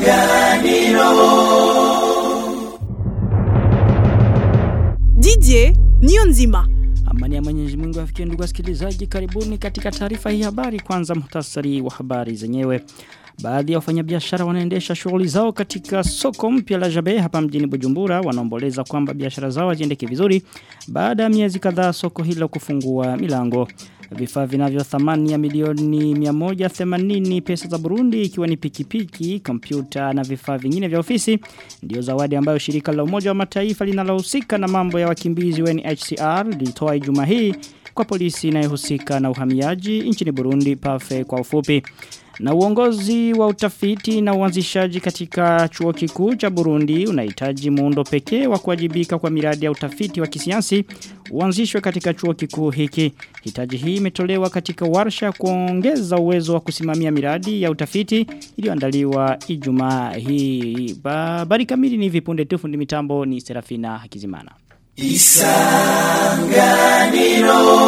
Didier Nionzima. Amani ya Mwenyezi Mungu afikie ndugu wasikilizaji, karibuni katika taarifa hii habari. Kwanza muhtasari wa habari zenyewe. Baadhi ya wafanyabiashara wanaendesha shughuli zao katika soko mpya la Jabe hapa mjini Bujumbura wanaomboleza kwamba biashara zao haziendeki vizuri baada ya miezi kadhaa soko hilo kufungua milango. Vifaa vinavyo thamani ya milioni 180 pesa za Burundi ikiwa ni pikipiki, kompyuta na vifaa vingine vya ofisi ndio zawadi ambayo shirika la Umoja wa Mataifa linalohusika na mambo ya wakimbizi UNHCR lilitoa Ijumaa hii kwa polisi inayohusika na uhamiaji nchini Burundi PAFE kwa ufupi. Na uongozi wa utafiti na uanzishaji katika chuo kikuu cha Burundi unahitaji muundo pekee wa kuwajibika kwa miradi ya utafiti wa kisayansi uanzishwe katika chuo kikuu hiki. Hitaji hii imetolewa katika warsha kuongeza uwezo wa kusimamia miradi ya utafiti iliyoandaliwa Ijumaa hii. Habari kamili ni vipunde tu, fundi mitambo ni Serafina Hakizimana. Isanganiro.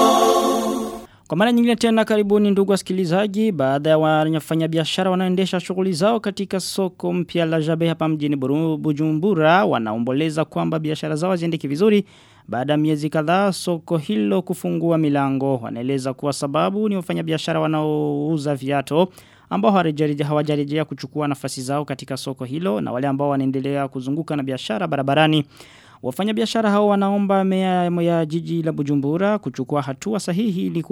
Kwa mara nyingine tena karibuni ndugu wasikilizaji, baada ya wafanyabiashara wanaoendesha shughuli zao katika soko mpya la Jabe hapa mjini Bujumbura wanaomboleza kwamba biashara zao haziendeki vizuri baada ya miezi kadhaa soko hilo kufungua milango. Wanaeleza kuwa sababu ni wafanyabiashara wanaouza viatu ambao hawajarejea kuchukua nafasi zao katika soko hilo na wale ambao wanaendelea kuzunguka na biashara barabarani. Wafanyabiashara hao wanaomba meya ya jiji la Bujumbura kuchukua hatua sahihi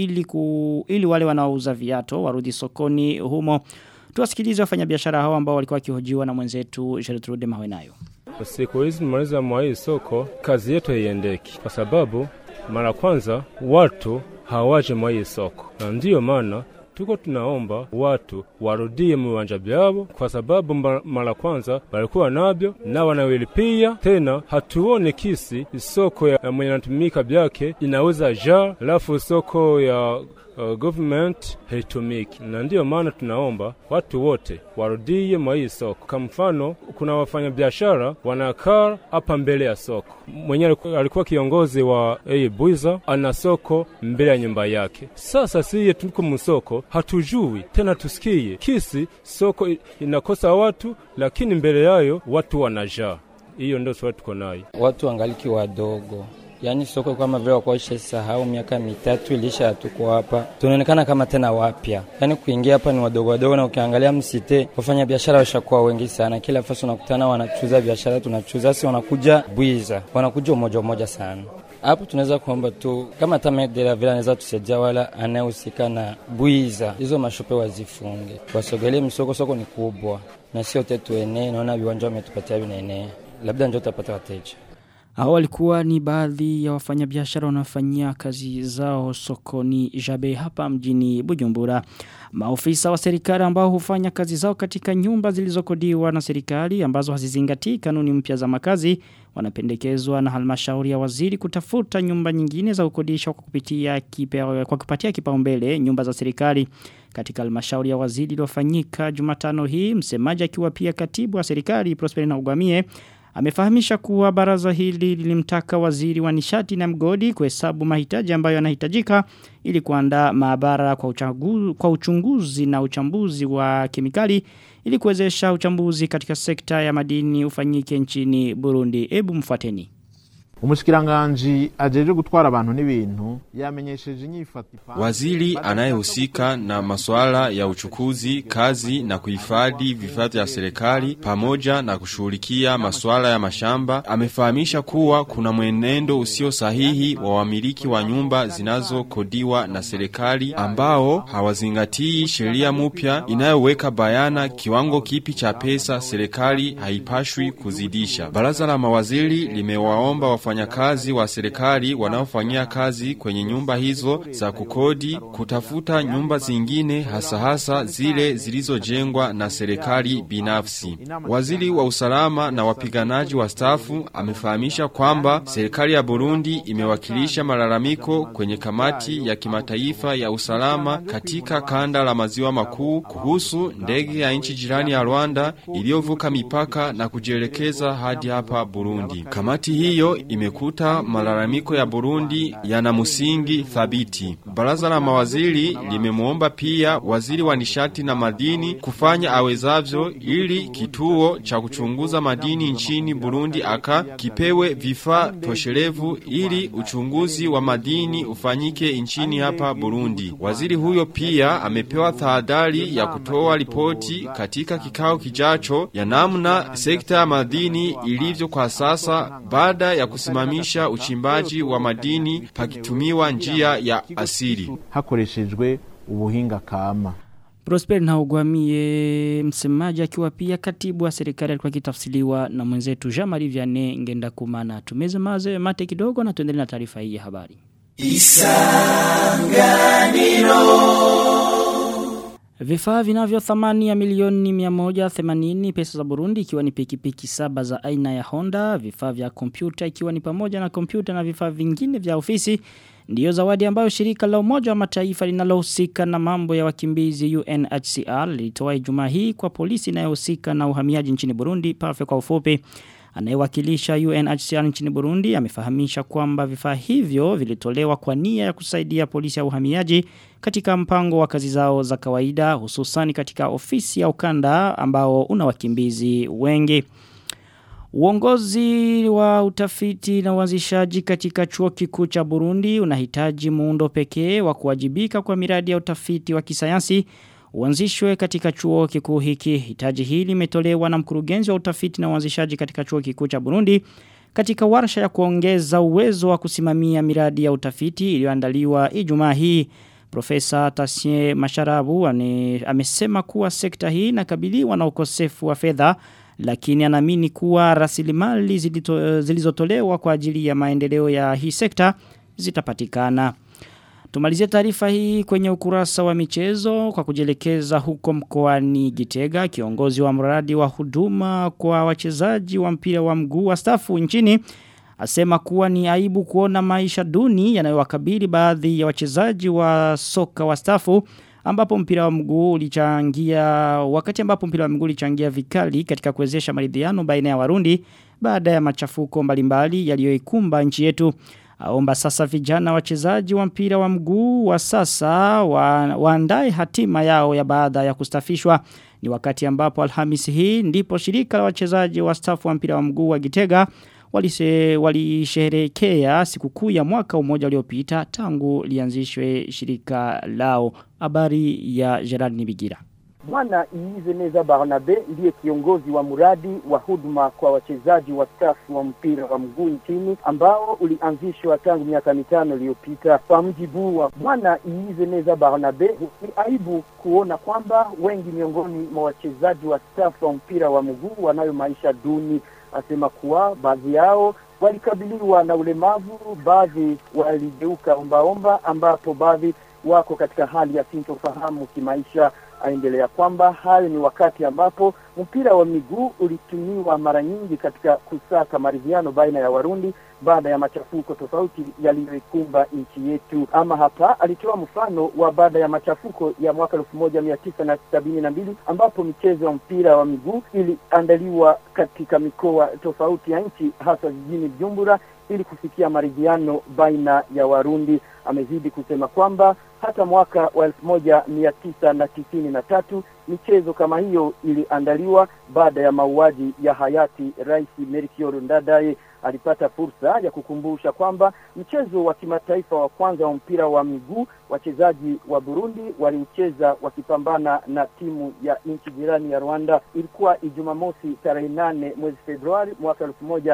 ili wale wanaouza viatu warudi sokoni humo. Tuwasikilize wafanyabiashara hao ambao walikuwa wakihojiwa na mwenzetu Gertrude Mawenayo. Siku hizi mmaliza mwa hii soko kazi yetu haiendeki kwa sababu mara kwanza watu hawaje mwa hii soko. Na ndiyo maana tuko tunaomba watu warudie viwanja vyao kwa sababu mara kwanza walikuwa nabyo na wanawilipia tena. Hatuone kisi soko ya mwenye anatumika byake inaweza jaa alafu soko ya government haitumiki. Na ndiyo maana tunaomba watu wote warudie mwa hii soko. Kwa mfano kuna wafanyabiashara wanakaa hapa mbele ya soko. Mwenye alikuwa kiongozi wa Buiza ana soko mbele ya nyumba yake. Sasa sisi tuko msoko hatujui tena tusikie kisi soko inakosa watu lakini mbele yayo watu wanajaa. Hiyo ndio swali tuko nayo. Watu angaliki wadogo. Yaani soko kama vile kwa sahau miaka mitatu ilisha tuko hapa. Tunaonekana kama tena wapya. Yaani kuingia hapa ni wadogo wadogo na ukiangalia msite wafanya biashara washakuwa wengi sana. Kila fasi unakutana wanachuza biashara tunachuza, si wanakuja Buiza. Wanakuja umoja sana. Hapo tunaweza kuomba tu kama tamedela vile anaweza tusaidia wala anayehusika na Buiza. Hizo mashope wazifunge. Wasogelee soko ni kubwa. Na sio tetu eneo naona viwanja wametupatia vinaenea. Labda ndio tutapata wateja. Hao walikuwa ni baadhi ya wafanyabiashara wanaofanyia kazi zao sokoni Jabe hapa mjini Bujumbura. Maofisa wa serikali ambao hufanya kazi zao katika nyumba zilizokodiwa na serikali ambazo hazizingatii kanuni mpya za makazi wanapendekezwa na halmashauri ya waziri kutafuta nyumba nyingine za kukodisha kwa kupatia kipaumbele nyumba za serikali. Katika halmashauri ya waziri iliyofanyika Jumatano hii, msemaji akiwa pia katibu wa serikali Prosper Ntagwamiye amefahamisha kuwa baraza hili lilimtaka waziri wa nishati na mgodi kuhesabu mahitaji ambayo yanahitajika ili kuandaa maabara kwa uchunguzi na uchambuzi wa kemikali ili kuwezesha uchambuzi katika sekta ya madini ufanyike nchini Burundi. Ebu mfuateni. Umushikiranganji ajeje gutwara abantu n'ibintu yamenyesheje inyifato. Waziri anayehusika na masuala ya uchukuzi, kazi na kuhifadhi vifaa vya serikali pamoja na kushughulikia masuala ya mashamba amefahamisha kuwa kuna mwenendo usio sahihi wa wamiliki wa nyumba zinazokodiwa na serikali ambao hawazingatii sheria mpya inayoweka bayana kiwango kipi cha pesa serikali haipashwi kuzidisha. Baraza la mawaziri limewaomba wafanyakazi wa serikali wanaofanyia kazi kwenye nyumba hizo za kukodi kutafuta nyumba zingine hasa zile zilizojengwa na serikali binafsi. Waziri wa usalama na wapiganaji wa stafu amefahamisha kwamba serikali ya Burundi imewakilisha malalamiko kwenye kamati ya kimataifa ya usalama katika kanda la maziwa makuu kuhusu ndege ya nchi jirani ya Rwanda iliyovuka mipaka na kujielekeza hadi hapa Burundi. Kamati hiyo imekuta malalamiko ya Burundi yana msingi thabiti. Baraza la mawaziri limemuomba pia waziri wa nishati na madini kufanya awezavyo ili kituo cha kuchunguza madini nchini Burundi kipewe vifaa toshelevu ili uchunguzi wa madini ufanyike nchini hapa Burundi. Waziri huyo pia amepewa tahadhari ya kutoa ripoti katika kikao kijacho ya namna sekta ya madini ilivyo kwa sasa baada ya kusimamisha uchimbaji wa madini pakitumiwa njia ya asili hakoreshejwe ubuhinga kama. Prosper Ntahogwamiye, msemaji akiwa pia katibu wa serikali, alikuwa kitafsiriwa na mwenzetu Jean-Marie Vianney Ngendakumana. Tumeze mate kidogo na tuendelee na taarifa hii ya habari. Isanganiro. Vifaa vinavyo thamani ya milioni 180 pesa za Burundi, ikiwa ni pikipiki 7 za aina ya Honda, vifaa vya kompyuta ikiwa ni pamoja na kompyuta na vifaa vingine vya ofisi, ndiyo zawadi ambayo shirika la Umoja wa Mataifa linalohusika na mambo ya wakimbizi UNHCR lilitoa Ijumaa hii kwa polisi inayohusika na uhamiaji nchini Burundi, PAFE kwa ufupi. Anayewakilisha UNHCR nchini Burundi amefahamisha kwamba vifaa hivyo vilitolewa kwa nia ya kusaidia polisi ya uhamiaji katika mpango wa kazi zao za kawaida, hususani katika ofisi ya ukanda ambao una wakimbizi wengi. Uongozi wa utafiti na uanzishaji katika chuo kikuu cha Burundi unahitaji muundo pekee wa kuwajibika kwa miradi ya utafiti wa kisayansi uanzishwe katika chuo kikuu hiki. Hitaji hili limetolewa na mkurugenzi wa utafiti na uanzishaji katika chuo kikuu cha Burundi katika warsha ya kuongeza uwezo wa kusimamia miradi ya utafiti iliyoandaliwa Ijumaa hii. Profesa Tassie Masharabu amesema kuwa sekta hii inakabiliwa na ukosefu wa fedha, lakini anaamini kuwa rasilimali zilizotolewa kwa ajili ya maendeleo ya hii sekta zitapatikana. Tumalizie taarifa hii kwenye ukurasa wa michezo kwa kujelekeza huko mkoani Gitega. Kiongozi wa mradi wa huduma kwa wachezaji wa mpira wa mguu wa stafu nchini asema kuwa ni aibu kuona maisha duni yanayowakabili baadhi ya wachezaji wa soka wa stafu ambapo mpira wa mguu ulichangia vikali katika kuwezesha maridhiano baina ya Warundi baada ya machafuko mbalimbali yaliyoikumba nchi yetu. Aomba sasa vijana wachezaji wa mpira wa mguu wa sasa waandae hatima yao ya baada ya kustafishwa. Ni wakati ambapo Alhamisi hii ndipo shirika la wachezaji wa stafu wa mpira wa mguu wa Gitega walisherehekea sikukuu ya mwaka mmoja uliopita tangu lianzishwe shirika lao. Habari ya Gerard Nibigira. Bwana Izeneza Barnabe ndiye kiongozi wa mradi wa huduma kwa wachezaji wa stafu wa mpira wa mguu nchini ambao ulianzishwa tangu miaka 5 iliyopita. Kwa mujibu wa Bwana Izeneza Barnabe, ni aibu kuona kwamba wengi miongoni mwa wachezaji wa stafu wa mpira wa mguu wanayo maisha duni. Asema kuwa baadhi yao walikabiliwa na ulemavu, baadhi waligeuka ombaomba, ambapo baadhi wako katika hali ya sintofahamu kimaisha. Aendelea kwamba hayo ni wakati ambapo mpira wa miguu ulitumiwa mara nyingi katika kusaka maridhiano baina ya Warundi baada ya machafuko tofauti yaliyoikumba nchi yetu. Ama hapa alitoa mfano wa baada ya machafuko ya mwaka 1972 ambapo michezo ya mpira wa miguu iliandaliwa katika mikoa tofauti ya nchi, hasa jijini Bujumbura, ili kufikia maridhiano baina ya Warundi. Amezidi kusema kwamba hata mwaka wa 1993 michezo kama hiyo iliandaliwa baada ya mauaji ya hayati Rais Melchior Ndadaye. Alipata fursa ya kukumbusha kwamba mchezo wa kimataifa wa kwanza wa mpira wa miguu wachezaji wa Burundi waliucheza wakipambana na timu ya nchi jirani ya Rwanda. Ilikuwa Ijumamosi tarehe 8 mwezi Februari mwaka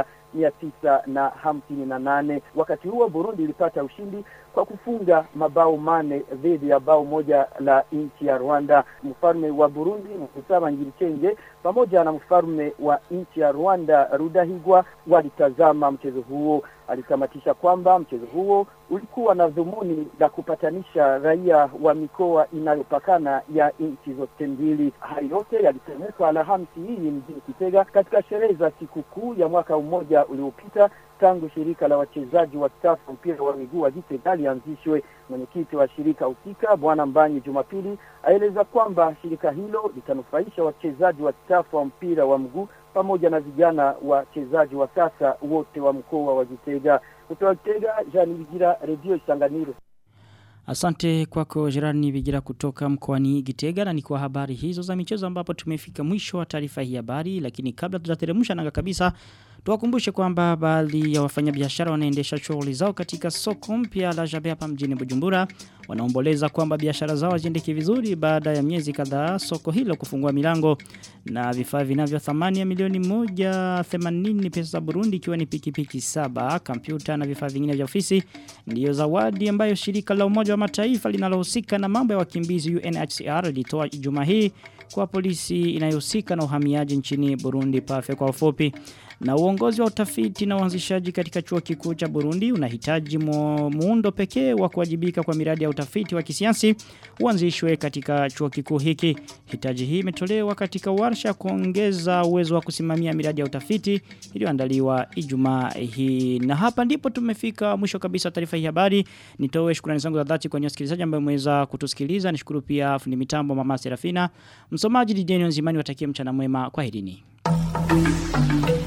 1958. Wakati huo Burundi ilipata ushindi kwa kufunga mabao 8 dhidi ya bao moja la nchi ya Rwanda. Mfalme wa Burundi Musaba Ngiricenge pamoja na mfalme wa nchi ya Rwanda Rudahigwa walitazama mchezo huo. Alitamatisha kwamba mchezo huo ulikuwa na dhumuni la kupatanisha raia wa mikoa inayopakana ya nchi zote mbili. Hayo yote yalitendeka Alhamisi hii mjini Gitega katika sherehe za sikukuu ya mwaka mmoja uliopita tangu shirika la wachezaji wa stafu mpira wa miguu wa Gitega lianzishwe. Mwenyekiti wa shirika husika Bwana Mbanyi Jumapili aeleza kwamba shirika hilo litanufaisha wachezaji wa stafu wa mpira wa miguu pamoja na vijana wachezaji wa sasa wote wa mkoa wa Gitega. Kutoka Gitega, Jean Bigira, Radio Isanganiro. Asante kwako Gerard Bigira kutoka mkoani Gitega, na ni kwa habari hizo za michezo ambapo tumefika mwisho wa taarifa hii habari. Lakini kabla tujateremsha nanga kabisa, tuwakumbushe kwamba baadhi ya wafanyabiashara wanaendesha shughuli zao katika soko mpya la Jabe hapa mjini Bujumbura. Wanaomboleza kwamba biashara zao haziendeki vizuri baada ya miezi kadhaa soko hilo kufungua milango, na vifaa vinavyo thamani ya milioni 180 pesa za Burundi, ikiwa ni pikipiki 7, kompyuta na vifaa vingine vya ofisi, ndiyo zawadi ambayo shirika la Umoja wa Mataifa linalohusika na mambo ya wakimbizi UNHCR lilitoa Ijumaa hii kwa polisi inayohusika na uhamiaji nchini Burundi, PAFE kwa ufupi. Na uongozi wa utafiti na uanzishaji katika chuo kikuu cha Burundi unahitaji muundo pekee wa kuwajibika kwa miradi ya utafiti wa kisayansi uanzishwe katika chuo kikuu hiki. Hitaji hii imetolewa katika warsha kuongeza uwezo wa kusimamia miradi ya utafiti iliyoandaliwa Ijumaa hii. Na hapa ndipo tumefika mwisho kabisa taarifa hii habari. Nitoe shukrani zangu za dhati kwa wasikilizaji ambao mmeweza kutusikiliza. Nishukuru pia fundi mitambo Mama Serafina. Msomaji Didier Nzimani, watakie mchana mwema. Kwaherini.